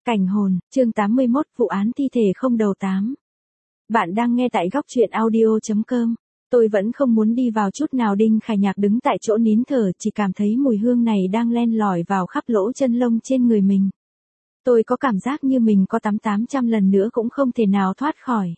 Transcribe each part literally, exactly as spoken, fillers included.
Cảnh hồn, chương tám mươi mốt, vụ án thi thể không đầu tám. Bạn đang nghe tại góc truyện audio chấm com. Tôi vẫn không muốn đi vào chút nào. Đinh Khải Nhạc đứng tại chỗ nín thở, chỉ cảm thấy mùi hương này đang len lỏi vào khắp lỗ chân lông trên người mình. Tôi có cảm giác như mình có tắm tám trăm lần nữa cũng không thể nào thoát khỏi.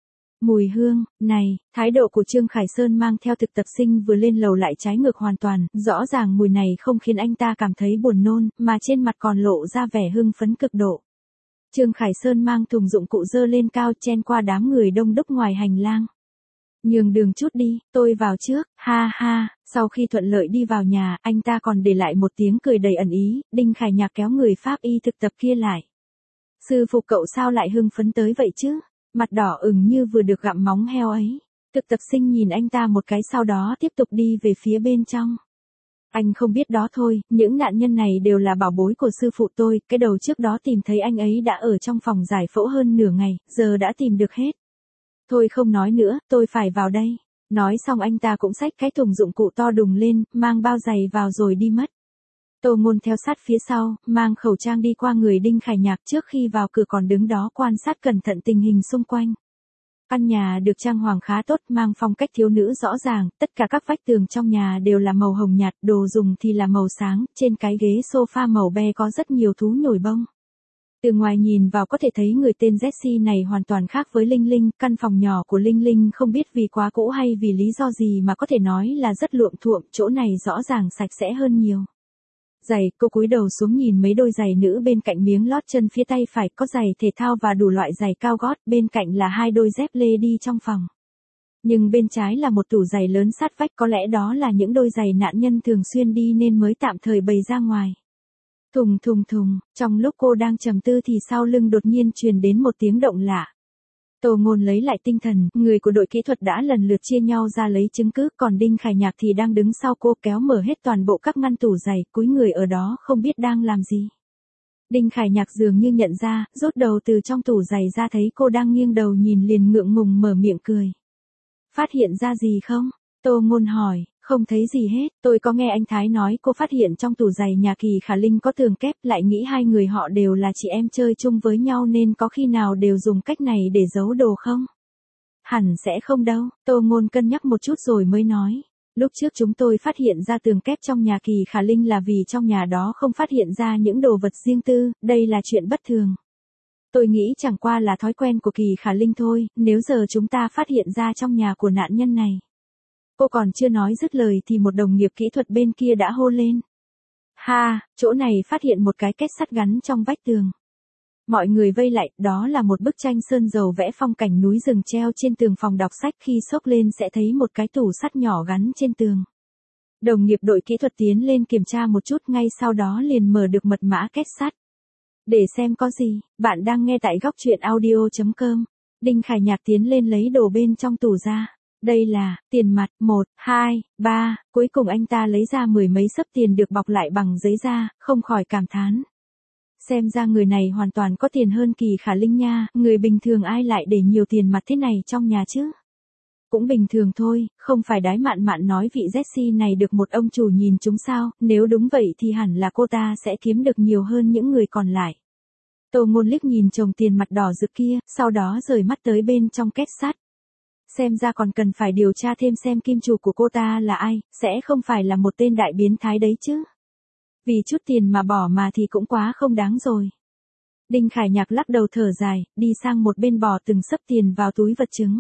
Mùi hương, này, thái độ của Trương Khải Sơn mang theo thực tập sinh vừa lên lầu lại trái ngược hoàn toàn, rõ ràng mùi này không khiến anh ta cảm thấy buồn nôn, mà trên mặt còn lộ ra vẻ hưng phấn cực độ. Trương Khải Sơn mang thùng dụng cụ dơ lên cao chen qua đám người đông đúc ngoài hành lang. Nhường đường chút đi, tôi vào trước, ha ha. Sau khi thuận lợi đi vào nhà, anh ta còn để lại một tiếng cười đầy ẩn ý. Đinh Khải Nhạc kéo người pháp y thực tập kia lại. Sư phụ cậu sao lại hưng phấn tới vậy chứ? Mặt đỏ ửng như vừa được gặm móng heo ấy. Thực tập sinh nhìn anh ta một cái sau đó tiếp tục đi về phía bên trong. Anh không biết đó thôi, những nạn nhân này đều là bảo bối của sư phụ tôi, cái đầu trước đó tìm thấy anh ấy đã ở trong phòng giải phẫu hơn nửa ngày, giờ đã tìm được hết. Thôi không nói nữa, tôi phải vào đây. Nói xong anh ta cũng xách cái thùng dụng cụ to đùng lên, mang bao giày vào rồi đi mất. Tô Ngôn theo sát phía sau, mang khẩu trang đi qua người Đinh Khải Nhạc, trước khi vào cửa còn đứng đó quan sát cẩn thận tình hình xung quanh. Căn nhà được trang hoàng khá tốt, mang phong cách thiếu nữ rõ ràng, tất cả các vách tường trong nhà đều là màu hồng nhạt, đồ dùng thì là màu sáng, trên cái ghế sofa màu be có rất nhiều thú nhồi bông. Từ ngoài nhìn vào có thể thấy người tên Jessie này hoàn toàn khác với Linh Linh, căn phòng nhỏ của Linh Linh không biết vì quá cũ hay vì lý do gì mà có thể nói là rất luộm thuộm, chỗ này rõ ràng sạch sẽ hơn nhiều. Giày, cô cúi đầu xuống nhìn mấy đôi giày nữ bên cạnh miếng lót chân phía tay phải, có giày thể thao và đủ loại giày cao gót, bên cạnh là hai đôi dép lê đi trong phòng. Nhưng bên trái là một tủ giày lớn sát vách, có lẽ đó là những đôi giày nạn nhân thường xuyên đi nên mới tạm thời bày ra ngoài. Thùng thùng thùng, trong lúc cô đang trầm tư thì sau lưng đột nhiên truyền đến một tiếng động lạ. Tô Ngôn lấy lại tinh thần, người của đội kỹ thuật đã lần lượt chia nhau ra lấy chứng cứ, còn Đinh Khải Nhạc thì đang đứng sau cô kéo mở hết toàn bộ các ngăn tủ giày, cúi người ở đó không biết đang làm gì. Đinh Khải Nhạc dường như nhận ra, rút đầu từ trong tủ giày ra thấy cô đang nghiêng đầu nhìn liền ngượng ngùng mở miệng cười. Phát hiện ra gì không? Tô Ngôn hỏi. Không thấy gì hết, tôi có nghe anh Thái nói cô phát hiện trong tủ giày nhà Kỳ Khả Linh có tường kép, lại nghĩ hai người họ đều là chị em chơi chung với nhau nên có khi nào đều dùng cách này để giấu đồ không? Hẳn sẽ không đâu, Tô Ngôn cân nhắc một chút rồi mới nói. Lúc trước chúng tôi phát hiện ra tường kép trong nhà Kỳ Khả Linh là vì trong nhà đó không phát hiện ra những đồ vật riêng tư, đây là chuyện bất thường. Tôi nghĩ chẳng qua là thói quen của Kỳ Khả Linh thôi, nếu giờ chúng ta phát hiện ra trong nhà của nạn nhân này. Cô còn chưa nói dứt lời thì một đồng nghiệp kỹ thuật bên kia đã hô lên. Ha, chỗ này phát hiện một cái kết sắt gắn trong vách tường. Mọi người vây lại, đó là một bức tranh sơn dầu vẽ phong cảnh núi rừng treo trên tường phòng đọc sách, khi xốc lên sẽ thấy một cái tủ sắt nhỏ gắn trên tường. Đồng nghiệp đội kỹ thuật tiến lên kiểm tra một chút, ngay sau đó liền mở được mật mã kết sắt. Để xem có gì, bạn đang nghe tại góc truyện audio chấm com. Đinh Khải Nhạc tiến lên lấy đồ bên trong tủ ra. Đây là, tiền mặt, một, hai, ba, cuối cùng anh ta lấy ra mười mấy xấp tiền được bọc lại bằng giấy da, không khỏi cảm thán. Xem ra người này hoàn toàn có tiền hơn Kỳ Khả Linh nha, người bình thường ai lại để nhiều tiền mặt thế này trong nhà chứ? Cũng bình thường thôi, không phải Đái Mạn Mạn nói vị Jessie này được một ông chủ nhìn chúng sao, nếu đúng vậy thì hẳn là cô ta sẽ kiếm được nhiều hơn những người còn lại. Tô Ngôn liếc nhìn chồng tiền mặt đỏ rực kia, sau đó rời mắt tới bên trong kết sắt. Xem ra còn cần phải điều tra thêm xem kim chủ của cô ta là ai, sẽ không phải là một tên đại biến thái đấy chứ. Vì chút tiền mà bỏ mà thì cũng quá không đáng rồi. Đinh Khải Nhạc lắc đầu thở dài, đi sang một bên bỏ từng xấp tiền vào túi vật chứng.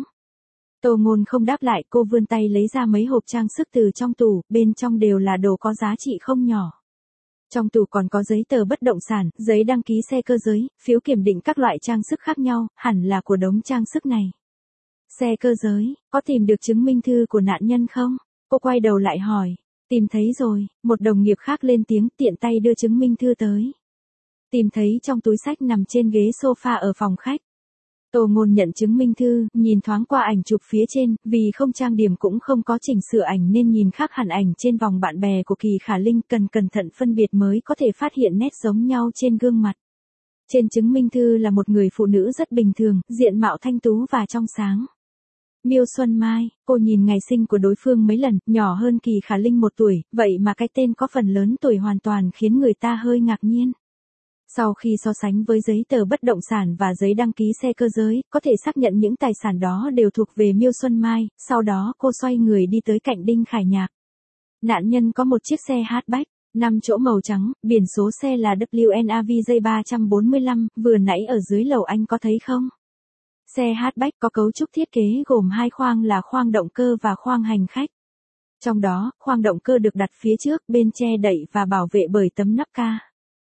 Tô Ngôn không đáp lại, cô vươn tay lấy ra mấy hộp trang sức từ trong tủ, bên trong đều là đồ có giá trị không nhỏ. Trong tủ còn có giấy tờ bất động sản, giấy đăng ký xe cơ giới, phiếu kiểm định các loại trang sức khác nhau, hẳn là của đống trang sức này. Xe cơ giới, có tìm được chứng minh thư của nạn nhân không? Cô quay đầu lại hỏi. Tìm thấy rồi, một đồng nghiệp khác lên tiếng, tiện tay đưa chứng minh thư tới. Tìm thấy trong túi xách nằm trên ghế sofa ở phòng khách. Tô Ngôn nhận chứng minh thư, nhìn thoáng qua ảnh chụp phía trên, vì không trang điểm cũng không có chỉnh sửa ảnh nên nhìn khác hẳn ảnh trên vòng bạn bè của Kỳ Khả Linh, cần cẩn thận phân biệt mới có thể phát hiện nét giống nhau trên gương mặt. Trên chứng minh thư là một người phụ nữ rất bình thường, diện mạo thanh tú và trong sáng. Miêu Xuân Mai, cô nhìn ngày sinh của đối phương mấy lần, nhỏ hơn Kỳ Khả Linh một tuổi, vậy mà cái tên có phần lớn tuổi hoàn toàn khiến người ta hơi ngạc nhiên. Sau khi so sánh với giấy tờ bất động sản và giấy đăng ký xe cơ giới, có thể xác nhận những tài sản đó đều thuộc về Miêu Xuân Mai, sau đó cô xoay người đi tới cạnh Đinh Khải Nhạc. Nạn nhân có một chiếc xe hatchback, năm chỗ màu trắng, biển số xe là W N A V J ba bốn lăm, vừa nãy ở dưới lầu anh có thấy không? Xe hatchback có cấu trúc thiết kế gồm hai khoang là khoang động cơ và khoang hành khách. Trong đó, khoang động cơ được đặt phía trước, bên che đậy và bảo vệ bởi tấm nắp ca.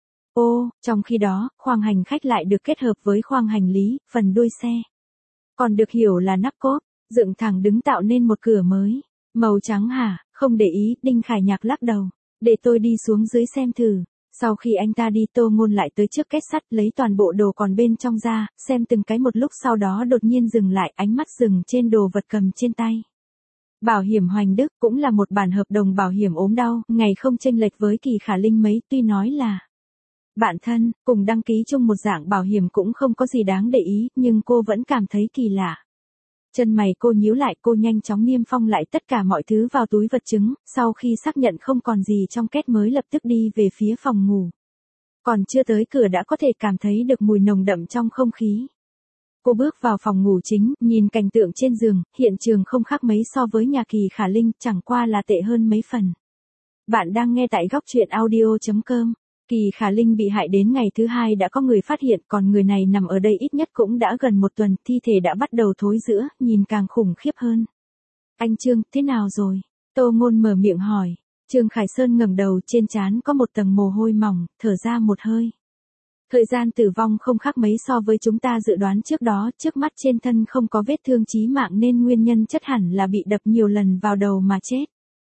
Ô, trong khi đó, khoang hành khách lại được kết hợp với khoang hành lý, phần đuôi xe. Còn được hiểu là nắp cốp, dựng thẳng đứng tạo nên một cửa mới. Màu trắng hả, không để ý, Đinh Khải Nhạc lắc đầu. Để tôi đi xuống dưới xem thử. Sau khi anh ta đi, Tô Ngôn lại tới trước két sắt, lấy toàn bộ đồ còn bên trong ra, xem từng cái một lúc sau đó đột nhiên dừng lại, ánh mắt dừng trên đồ vật cầm trên tay. Bảo hiểm Hoành Đức cũng là một bản hợp đồng bảo hiểm ốm đau, ngày không chênh lệch với Kỳ Khả Linh mấy, tuy nói là bạn thân, cùng đăng ký chung một dạng bảo hiểm cũng không có gì đáng để ý, nhưng cô vẫn cảm thấy kỳ lạ. Chân mày cô nhíu lại, cô nhanh chóng niêm phong lại tất cả mọi thứ vào túi vật chứng, sau khi xác nhận không còn gì trong két mới lập tức đi về phía phòng ngủ. Còn chưa tới cửa đã có thể cảm thấy được mùi nồng đậm trong không khí. Cô bước vào phòng ngủ chính, nhìn cảnh tượng trên giường, hiện trường không khác mấy so với nhà Kỳ Khả Linh, chẳng qua là tệ hơn mấy phần. Bạn đang nghe tại góc truyện audio chấm com. Kỳ Khả Linh bị hại đến ngày thứ hai đã có người phát hiện, còn người này nằm ở đây ít nhất cũng đã gần một tuần, thi thể đã bắt đầu thối rữa, nhìn càng khủng khiếp hơn. Anh Trương, thế nào rồi? Tô Ngôn mở miệng hỏi. Trương Khải Sơn ngẩng đầu, trên trán có một tầng mồ hôi mỏng, thở ra một hơi. Thời gian tử vong không khác mấy so với chúng ta dự đoán trước đó, trước mắt trên thân không có vết thương chí mạng nên nguyên nhân chất hẳn là bị đập nhiều lần vào đầu mà chết.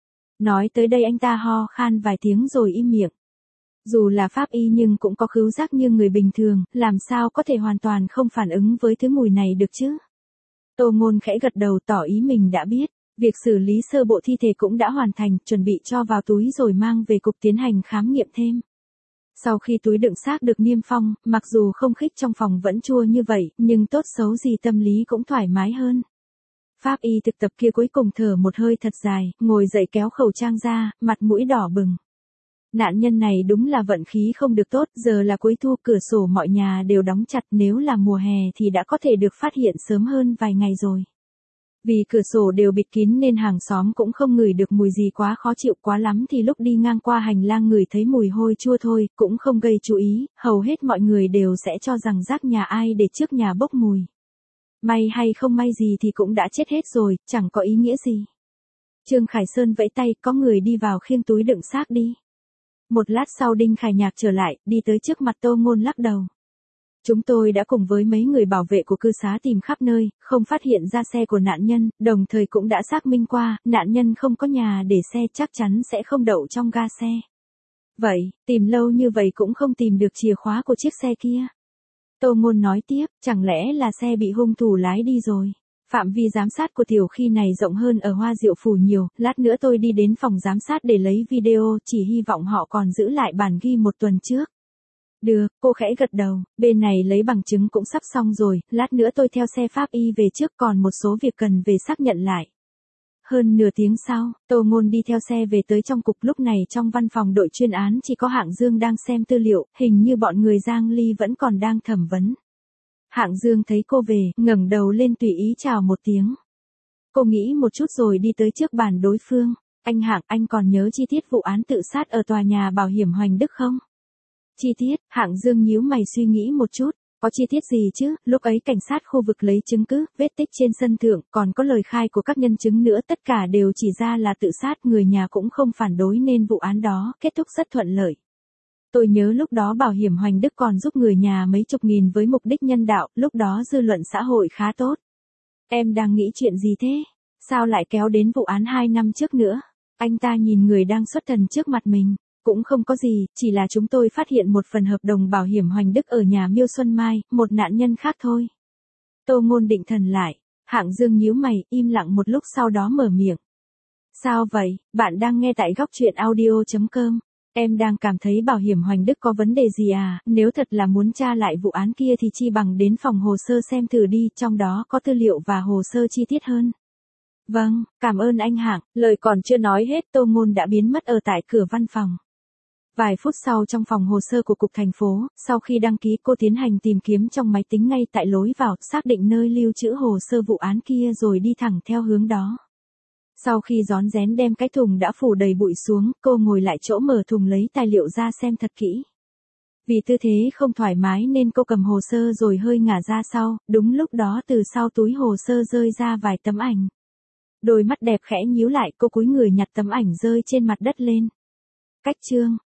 Nói tới đây anh ta ho khan vài tiếng rồi im miệng. Dù là pháp y nhưng cũng có khứu giác như người bình thường, làm sao có thể hoàn toàn không phản ứng với thứ mùi này được chứ? Tô Ngôn khẽ gật đầu tỏ ý mình đã biết, việc xử lý sơ bộ thi thể cũng đã hoàn thành, chuẩn bị cho vào túi rồi mang về cục tiến hành khám nghiệm thêm. Sau khi túi đựng xác được niêm phong, mặc dù không khí trong phòng vẫn chua như vậy, nhưng tốt xấu gì tâm lý cũng thoải mái hơn. Pháp y thực tập kia cuối cùng thở một hơi thật dài, ngồi dậy kéo khẩu trang ra, mặt mũi đỏ bừng. Nạn nhân này đúng là vận khí không được tốt, giờ là cuối thu, cửa sổ mọi nhà đều đóng chặt, nếu là mùa hè thì đã có thể được phát hiện sớm hơn vài ngày rồi. Vì cửa sổ đều bịt kín nên hàng xóm cũng không ngửi được mùi gì quá khó chịu, quá lắm thì lúc đi ngang qua hành lang ngửi thấy mùi hôi chua thôi, cũng không gây chú ý, hầu hết mọi người đều sẽ cho rằng rác nhà ai để trước nhà bốc mùi. May hay không may gì thì cũng đã chết hết rồi, chẳng có ý nghĩa gì. Trương Khải Sơn vẫy tay, có người đi vào khiêng túi đựng xác đi. Một lát sau Đinh Khải Nhạc trở lại, đi tới trước mặt Tô Ngôn lắc đầu. Chúng tôi đã cùng với mấy người bảo vệ của cư xá tìm khắp nơi, không phát hiện ra xe của nạn nhân, đồng thời cũng đã xác minh qua, nạn nhân không có nhà để xe, chắc chắn sẽ không đậu trong ga xe. Vậy, tìm lâu như vậy cũng không tìm được chìa khóa của chiếc xe kia. Tô Ngôn nói tiếp, chẳng lẽ là xe bị hung thủ lái đi rồi? Phạm vi giám sát của tiểu khi này rộng hơn ở Hoa Diệu Phủ nhiều, lát nữa tôi đi đến phòng giám sát để lấy video, chỉ hy vọng họ còn giữ lại bản ghi một tuần trước. Được, cô khẽ gật đầu, bên này lấy bằng chứng cũng sắp xong rồi, lát nữa tôi theo xe pháp y về trước, còn một số việc cần về xác nhận lại. Hơn nửa tiếng sau, Tô Ngôn đi theo xe về tới trong cục, lúc này trong văn phòng đội chuyên án chỉ có Hạng Dương đang xem tư liệu, hình như bọn người Giang Ly vẫn còn đang thẩm vấn. Hạng Dương thấy cô về, ngẩng đầu lên tùy ý chào một tiếng. Cô nghĩ một chút rồi đi tới trước bàn đối phương. Anh Hạng, anh còn nhớ chi tiết vụ án tự sát ở tòa nhà bảo hiểm Hoành Đức không? Chi tiết, Hạng Dương nhíu mày suy nghĩ một chút. Có chi tiết gì chứ, lúc ấy cảnh sát khu vực lấy chứng cứ, vết tích trên sân thượng, còn có lời khai của các nhân chứng nữa, tất cả đều chỉ ra là tự sát, người nhà cũng không phản đối nên vụ án đó kết thúc rất thuận lợi. Tôi nhớ lúc đó bảo hiểm Hoành Đức còn giúp người nhà mấy chục nghìn với mục đích nhân đạo, lúc đó dư luận xã hội khá tốt. Em đang nghĩ chuyện gì thế? Sao lại kéo đến vụ án hai năm trước nữa? Anh ta nhìn người đang xuất thần trước mặt mình. Cũng không có gì, chỉ là chúng tôi phát hiện một phần hợp đồng bảo hiểm Hoành Đức ở nhà Miêu Xuân Mai, một nạn nhân khác thôi. Tô Ngôn định thần lại, Hạng Dương nhíu mày, im lặng một lúc sau đó mở miệng. Sao vậy, bạn đang nghe tại góc truyện audio chấm com. Em đang cảm thấy bảo hiểm Hoành Đức có vấn đề gì à, nếu thật là muốn tra lại vụ án kia thì chi bằng đến phòng hồ sơ xem thử đi, trong đó có tư liệu và hồ sơ chi tiết hơn. Vâng, cảm ơn anh Hạng, lời còn chưa nói hết Tô Ngôn đã biến mất ở tại cửa văn phòng. Vài phút sau trong phòng hồ sơ của cục thành phố, sau khi đăng ký cô tiến hành tìm kiếm trong máy tính ngay tại lối vào, xác định nơi lưu trữ hồ sơ vụ án kia rồi đi thẳng theo hướng đó. Sau khi rón rén đem cái thùng đã phủ đầy bụi xuống, cô ngồi lại chỗ mở thùng lấy tài liệu ra xem thật kỹ. Vì tư thế không thoải mái nên cô cầm hồ sơ rồi hơi ngả ra sau, đúng lúc đó từ sau túi hồ sơ rơi ra vài tấm ảnh. Đôi mắt đẹp khẽ nhíu lại, cô cúi người nhặt tấm ảnh rơi trên mặt đất lên. Cách chương